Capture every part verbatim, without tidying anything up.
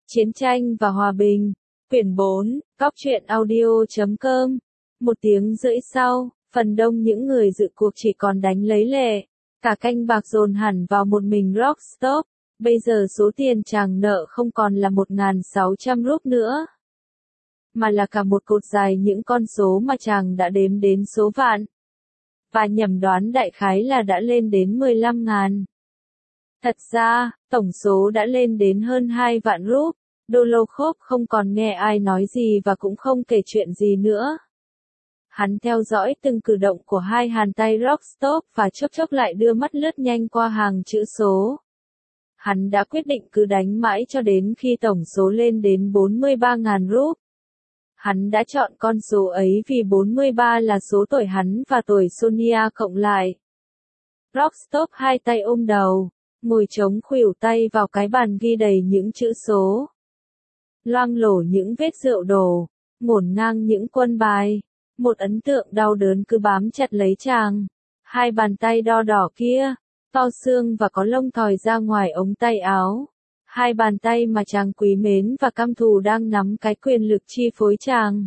Chiến tranh và hòa bình. Quyển bốn, Góc truyện audio chấm com. Một tiếng rưỡi sau, phần đông những người dự cuộc chỉ còn đánh lấy lệ. Cả canh bạc dồn hẳn vào một mình Rockstop. Bây giờ số tiền chàng nợ không còn là một nghìn sáu trăm rúp nữa, mà là cả một cột dài những con số mà chàng đã đếm đến số vạn. Và nhầm đoán đại khái là đã lên đến mười lăm ngàn. Thật ra, tổng số đã lên đến hơn hai vạn rúp. Dolokhov không còn nghe ai nói gì và cũng không kể chuyện gì nữa. Hắn theo dõi từng cử động của hai bàn tay Rockstop và chốc chốc lại đưa mắt lướt nhanh qua hàng chữ số. Hắn đã quyết định cứ đánh mãi cho đến khi tổng số lên đến bốn mươi ba ngàn rúp. Hắn đã chọn con số ấy vì bốn mươi ba là số tuổi hắn và tuổi Sonia cộng lại. Rockstop hai tay ôm đầu, ngồi chống khuỷu tay vào cái bàn ghi đầy những chữ số. Loang lổ những vết rượu đổ, ngổn ngang những quân bài. Một ấn tượng đau đớn cứ bám chặt lấy chàng. Hai bàn tay đo đỏ kia, to xương và có lông thòi ra ngoài ống tay áo. Hai bàn tay mà chàng quý mến và căm thù đang nắm cái quyền lực chi phối chàng.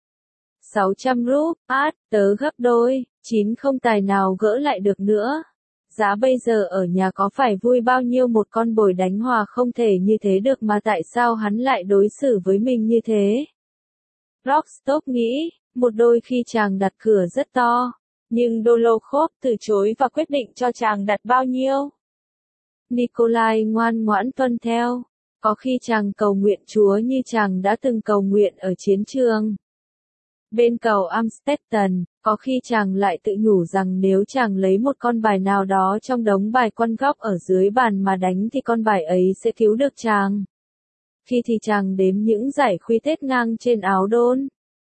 sáu trăm rúp, át, tớ gấp đôi, chín không tài nào gỡ lại được nữa. Giá bây giờ ở nhà có phải vui bao nhiêu một con bồi đánh hòa không thể như thế được mà tại sao hắn lại đối xử với mình như thế? Rockstop nghĩ, một đôi khi chàng đặt cửa rất to, nhưng Dolokhov từ chối và quyết định cho chàng đặt bao nhiêu. Nikolai ngoan ngoãn tuân theo, có khi chàng cầu nguyện Chúa như chàng đã từng cầu nguyện ở chiến trường. Bên cầu Amstetten, có khi chàng lại tự nhủ rằng nếu chàng lấy một con bài nào đó trong đống bài quan góc ở dưới bàn mà đánh thì con bài ấy sẽ cứu được chàng. Khi thì chàng đếm những giải khuy tết ngang trên áo đôn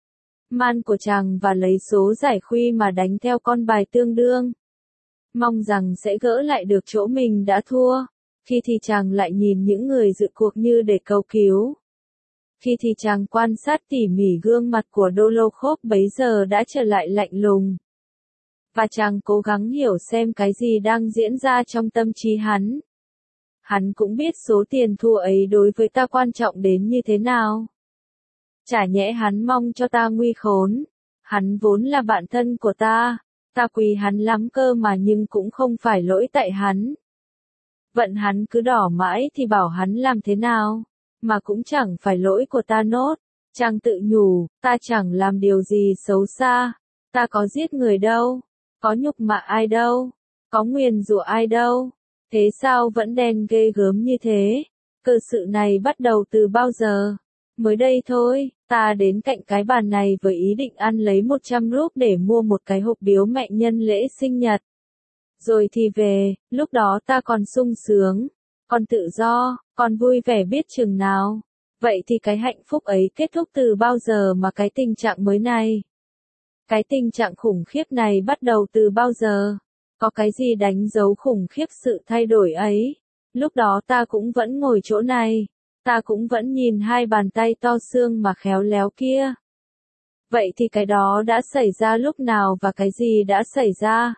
man của chàng và lấy số giải khuy mà đánh theo con bài tương đương, mong rằng sẽ gỡ lại được chỗ mình đã thua. Khi thì chàng lại nhìn những người dự cuộc như để cầu cứu. Khi thì chàng quan sát tỉ mỉ gương mặt của Dolokhov bấy giờ đã trở lại lạnh lùng. Và chàng cố gắng hiểu xem cái gì đang diễn ra trong tâm trí hắn. Hắn cũng biết số tiền thua ấy đối với ta quan trọng đến như thế nào. Chả nhẽ hắn mong cho ta nguy khốn. Hắn vốn là bạn thân của ta. Ta quý hắn lắm cơ mà nhưng cũng không phải lỗi tại hắn. Vận hắn cứ đỏ mãi thì bảo hắn làm thế nào. Mà cũng chẳng phải lỗi của ta nốt. Chàng tự nhủ, ta chẳng làm điều gì xấu xa. Ta có giết người đâu. Có nhục mạ ai đâu. Có nguyền rủa ai đâu. Thế sao vẫn đen ghê gớm như thế? Cơ sự này bắt đầu từ bao giờ? Mới đây thôi, ta đến cạnh cái bàn này với ý định ăn lấy một trăm rúp để mua một cái hộp biếu mẹ nhân lễ sinh nhật. Rồi thì về, lúc đó ta còn sung sướng, còn tự do, còn vui vẻ biết chừng nào. Vậy thì cái hạnh phúc ấy kết thúc từ bao giờ mà cái tình trạng mới này? Cái tình trạng khủng khiếp này bắt đầu từ bao giờ? Có cái gì đánh dấu khủng khiếp sự thay đổi ấy? Lúc đó ta cũng vẫn ngồi chỗ này. Ta cũng vẫn nhìn hai bàn tay to xương mà khéo léo kia. Vậy thì cái đó đã xảy ra lúc nào và cái gì đã xảy ra?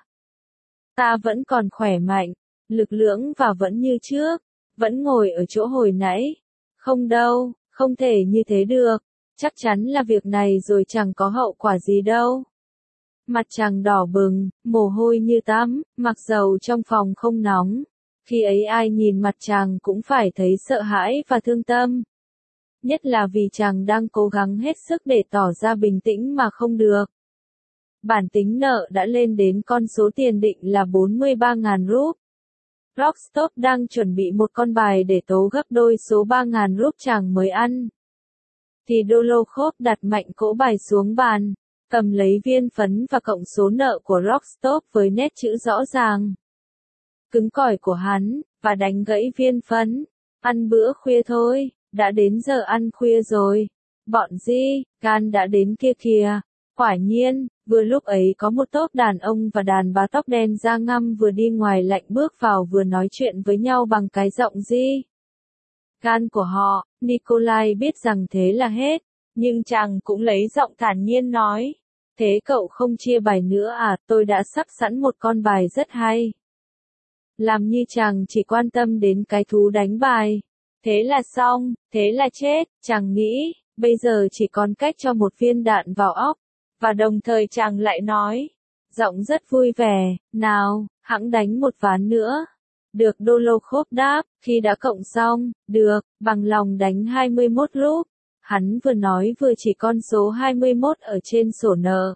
Ta vẫn còn khỏe mạnh, lực lưỡng và vẫn như trước, vẫn ngồi ở chỗ hồi nãy. Không đâu, không thể như thế được, chắc chắn là việc này rồi chẳng có hậu quả gì đâu. Mặt chàng đỏ bừng, mồ hôi như tắm, mặc dầu trong phòng không nóng. Khi ấy ai nhìn mặt chàng cũng phải thấy sợ hãi và thương tâm. Nhất là vì chàng đang cố gắng hết sức để tỏ ra bình tĩnh mà không được. Bản tính nợ đã lên đến con số tiền định là bốn mươi ba ngàn rúp. Rockstop đang chuẩn bị một con bài để tố gấp đôi số ba ngàn rúp chàng mới ăn. Thì Dolokhov đặt mạnh cỗ bài xuống bàn, cầm lấy viên phấn và cộng số nợ của Rockstop với nét chữ rõ ràng. Cứng cỏi của hắn, và đánh gãy viên phấn. Ăn bữa khuya thôi, đã đến giờ ăn khuya rồi. Bọn Di, Gan đã đến kia kìa. Quả nhiên, vừa lúc ấy có một tốp đàn ông và đàn bà tóc đen da ngăm vừa đi ngoài lạnh bước vào vừa nói chuyện với nhau bằng cái giọng Di Gan của họ. Nikolai biết rằng thế là hết, nhưng chàng cũng lấy giọng thản nhiên nói. Thế cậu không chia bài nữa à? Tôi đã sắp sẵn một con bài rất hay. Làm như chàng chỉ quan tâm đến cái thú đánh bài. Thế là xong, thế là chết, chàng nghĩ, bây giờ chỉ còn cách cho một viên đạn vào óc, và đồng thời chàng lại nói, giọng rất vui vẻ, nào, hẵng đánh một ván nữa. Được, Dolokhov đáp, khi đã cộng xong, được, bằng lòng đánh hai mươi mốt rúp. Hắn vừa nói vừa chỉ con số hai mươi mốt ở trên sổ nợ.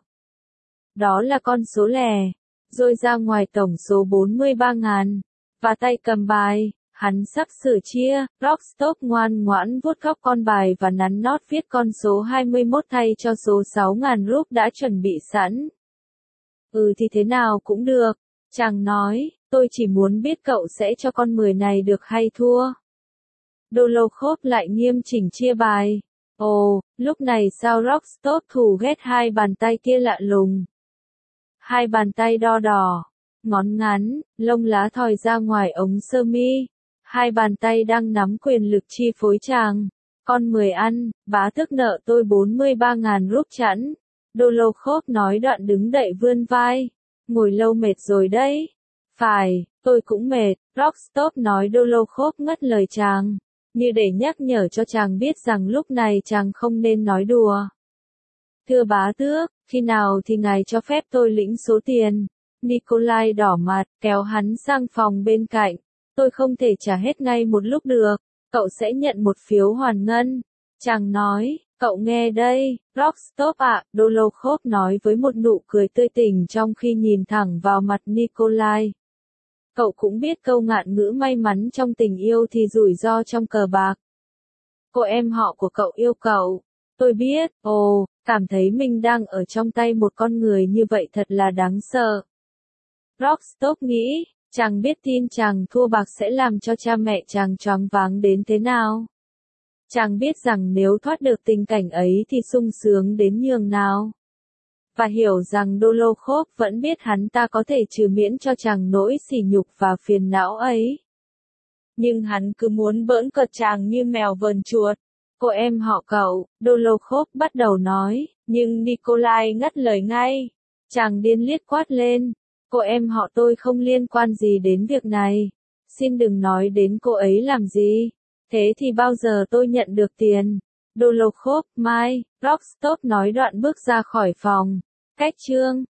Đó là con số lẻ, rồi ra ngoài tổng số bốn mươi ba ngàn, và tay cầm bài, hắn sắp sửa chia. Rostov ngoan ngoãn vuốt góc con bài và nắn nót viết con số hai mươi mốt thay cho số sáu ngàn rúp đã chuẩn bị sẵn. Ừ thì thế nào cũng được, chàng nói, tôi chỉ muốn biết cậu sẽ cho con mười này được hay thua. Dolokhov lại nghiêm chỉnh chia bài. Ồ, lúc này sao Rostov thù ghét hai bàn tay kia lạ lùng. Hai bàn tay đo đỏ, ngón ngắn, lông lá thòi ra ngoài ống sơ mi. Hai bàn tay đang nắm quyền lực chi phối chàng. Con mười ăn, bá tước nợ tôi bốn mươi ba ngàn rúp chẵn. Dolokhov nói đoạn đứng dậy vươn vai. Ngồi lâu mệt rồi đấy. Phải, tôi cũng mệt, Rostov nói. Dolokhov ngắt lời chàng, như để nhắc nhở cho chàng biết rằng lúc này chàng không nên nói đùa. Thưa bá tước, khi nào thì ngài cho phép tôi lĩnh số tiền? Nikolai đỏ mặt, kéo hắn sang phòng bên cạnh. Tôi không thể trả hết ngay một lúc được, cậu sẽ nhận một phiếu hoàn ngân. Chàng nói, cậu nghe đây, Rostov ạ, Dolokhov nói với một nụ cười tươi tỉnh trong khi nhìn thẳng vào mặt Nikolai. Cậu cũng biết câu ngạn ngữ may mắn trong tình yêu thì rủi ro trong cờ bạc. Cô em họ của cậu yêu cậu. Tôi biết, ồ, cảm thấy mình đang ở trong tay một con người như vậy thật là đáng sợ. Rostov nghĩ, chàng biết tin chàng thua bạc sẽ làm cho cha mẹ chàng choáng váng đến thế nào. Chàng biết rằng nếu thoát được tình cảnh ấy thì sung sướng đến nhường nào. Và hiểu rằng Dolokhov vẫn biết hắn ta có thể trừ miễn cho chàng nỗi sỉ nhục và phiền não ấy. Nhưng hắn cứ muốn bỡn cợt chàng như mèo vờn chuột. Cô em họ cậu, Dolokhov bắt đầu nói, nhưng Nikolai ngắt lời ngay. Chàng điên liếc quát lên. Cô em họ tôi không liên quan gì đến việc này. Xin đừng nói đến cô ấy làm gì. Thế thì bao giờ tôi nhận được tiền? Dolokhov, mai, Rostov nói đoạn bước ra khỏi phòng. Cách chương